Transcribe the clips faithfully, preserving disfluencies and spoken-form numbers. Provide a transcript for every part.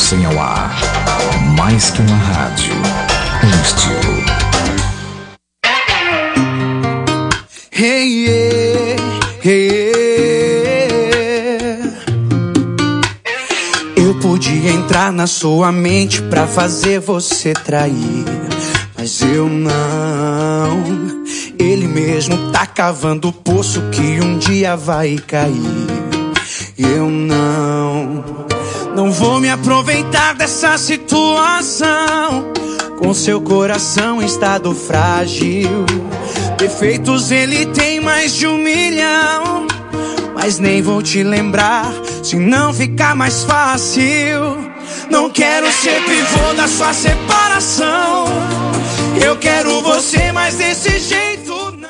Sanhauá. Mais que uma rádio, um estilo. Hey, yeah, hey, yeah. Eu podia entrar na sua mente pra fazer você trair, mas eu não. Ele mesmo tá cavando o poço que um dia vai cair. Eu não, não vou me aproveitar dessa situação. Com seu coração em estado frágil, defeitos ele tem mais de um milhão. Mas nem vou te lembrar, se não ficar mais fácil. Não quero ser pivô da sua separação. Eu quero você, mas desse jeito não.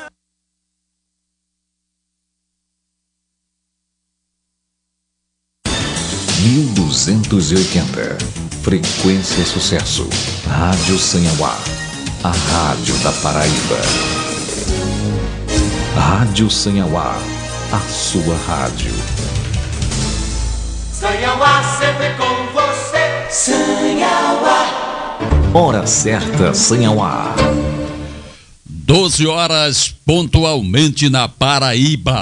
mil duzentos e oitenta. Frequência Sucesso. Rádio Sanhauá. A rádio da Paraíba. Rádio Sanhauá. A sua rádio. Sanhauá sempre com você. Sanhauá. Hora certa, Sanhauá. doze horas pontualmente na Paraíba.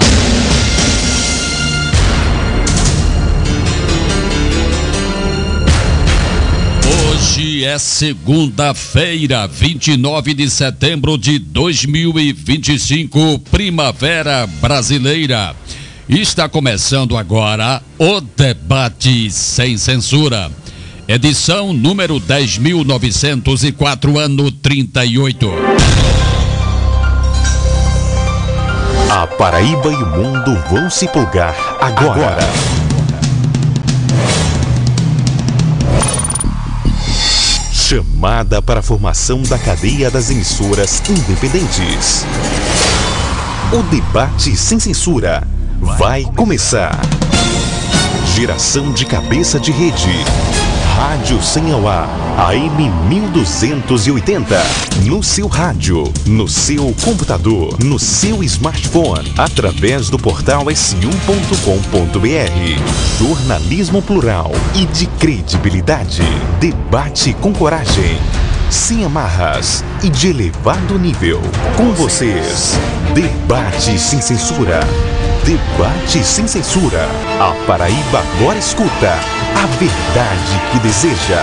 Hoje é segunda-feira, vinte e nove de setembro de dois mil e vinte e cinco, Primavera Brasileira. Está começando agora o Debate Sem Censura. Edição número dez mil novecentos e quatro, ano trinta e oito. A Paraíba e o mundo vão se plugar agora. agora. Chamada para a formação da cadeia das emissoras independentes. O Debate Sem Censura vai começar. Geração de cabeça de rede. Rádio Sanhauá, A M mil duzentos e oitenta. No seu rádio, no seu computador, no seu smartphone, através do portal S um ponto com ponto B R. Jornalismo plural e de credibilidade. Debate com coragem, sem amarras e de elevado nível. Com vocês, Debate Sem Censura. Debate Sem Censura. A Paraíba agora escuta a verdade que deseja.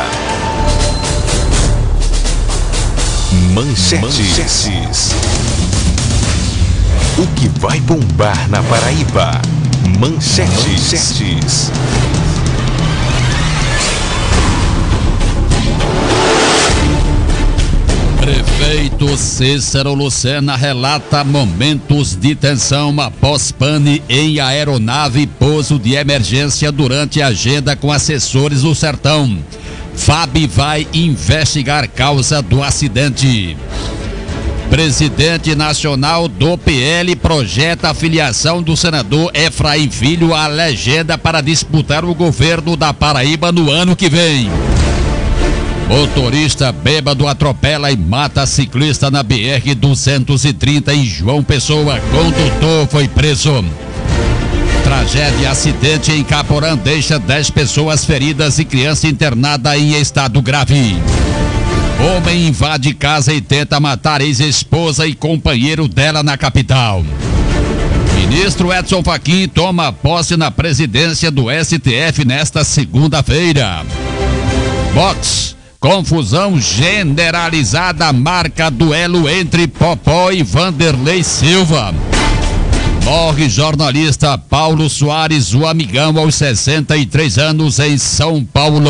Manchetes. Manchetes. O que vai bombar na Paraíba? Manchetes. Manchetes. Prefeito Cícero Lucena relata momentos de tensão após pane em aeronave e pouso de emergência durante agenda com assessores do Sertão. F A B vai investigar causa do acidente. Presidente nacional do P L projeta a filiação do senador Efraim Filho à legenda para disputar o governo da Paraíba no ano que vem. Motorista bêbado atropela e mata ciclista na B R duzentos e trinta em João Pessoa. Condutor foi preso. Tragédia e acidente em Caporã deixa dez pessoas feridas e criança internada em estado grave. Homem invade casa e tenta matar ex-esposa e companheiro dela na capital. Ministro Edson Fachin toma posse na presidência do S T F nesta segunda-feira. Boxe. Confusão generalizada marca duelo entre Popó e Vanderlei Silva. Morre jornalista Paulo Soares, o amigão, aos sessenta e três anos, em São Paulo.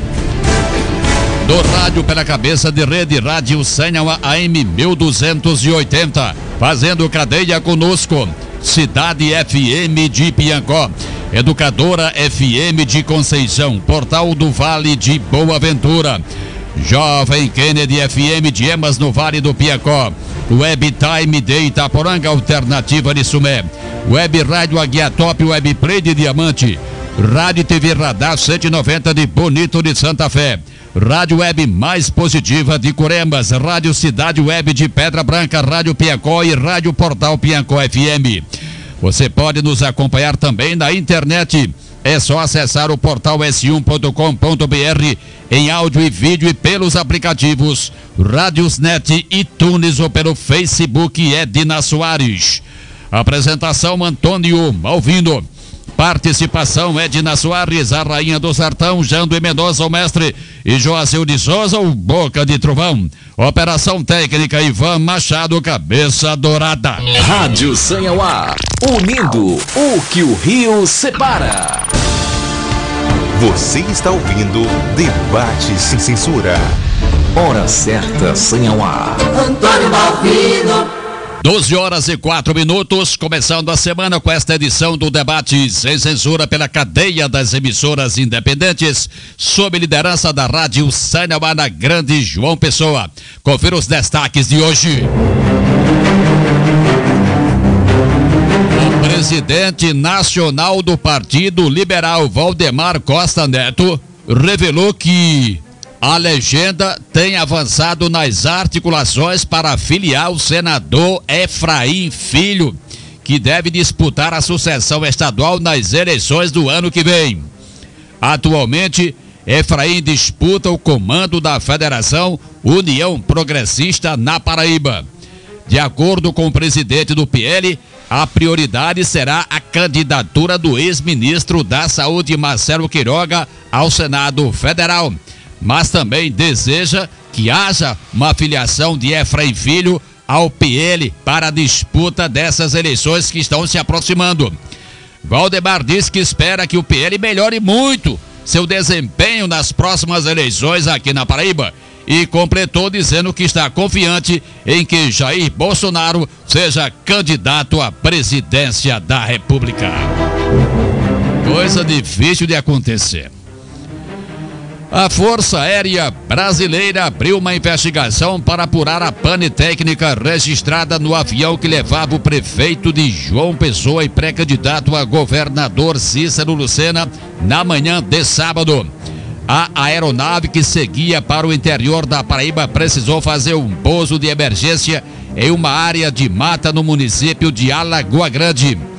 Do rádio pela cabeça de rede, Rádio Sanhauá A M mil duzentos e oitenta. Fazendo cadeia conosco, Cidade F M de Piancó, Educadora F M de Conceição, Portal do Vale de Boa Ventura, Jovem Kennedy F M de Emas no Vale do Piancó, Web Time de Itaporanga, Alternativa de Sumé, Web Rádio Águia Top, Web Play de Diamante, Rádio T V Radar cento e noventa de Bonito de Santa Fé, Rádio Web Mais Positiva de Curemas, Rádio Cidade Web de Pedra Branca, Rádio Piancó e Rádio Portal Piancó F M. Você pode nos acompanhar também na internet É só acessar o portal s um ponto com ponto b r em áudio e vídeo e pelos aplicativos Radiosnet e Tunes ou pelo Facebook Edna Soares. Apresentação Antônio Malvindo. Participação Edna Soares, a rainha do sertão, Jando e Mendonça, o mestre, e Joacil de Souza, o boca de trovão. Operação técnica Ivan Machado, cabeça dourada. Rádio Sanhauá, unindo o que o Rio separa. Você está ouvindo Debate Sem Censura. Hora certa, Sanhauá. Antônio Malvino. doze horas e quatro minutos, começando a semana com esta edição do Debate Sem Censura pela cadeia das emissoras independentes, sob liderança da Rádio Sanhauá na Grande João Pessoa. Confira os destaques de hoje. O presidente nacional do Partido Liberal, Valdemar Costa Neto, revelou que a legenda tem avançado nas articulações para filiar o senador Efraim Filho, que deve disputar a sucessão estadual nas eleições do ano que vem. Atualmente, Efraim disputa o comando da Federação União Progressista na Paraíba. De acordo com o presidente do P L, a prioridade será a candidatura do ex-ministro da Saúde, Marcelo Queiroga, ao Senado Federal, mas também deseja que haja uma filiação de Efraim Filho ao P L para a disputa dessas eleições que estão se aproximando. Valdemar disse que espera que o P L melhore muito seu desempenho nas próximas eleições aqui na Paraíba e completou dizendo que está confiante em que Jair Bolsonaro seja candidato à presidência da República. Coisa difícil de acontecer. A Força Aérea Brasileira abriu uma investigação para apurar a pane técnica registrada no avião que levava o prefeito de João Pessoa e pré-candidato a governador Cícero Lucena na manhã de sábado. A aeronave que seguia para o interior da Paraíba precisou fazer um pouso de emergência em uma área de mata no município de Alagoa Grande.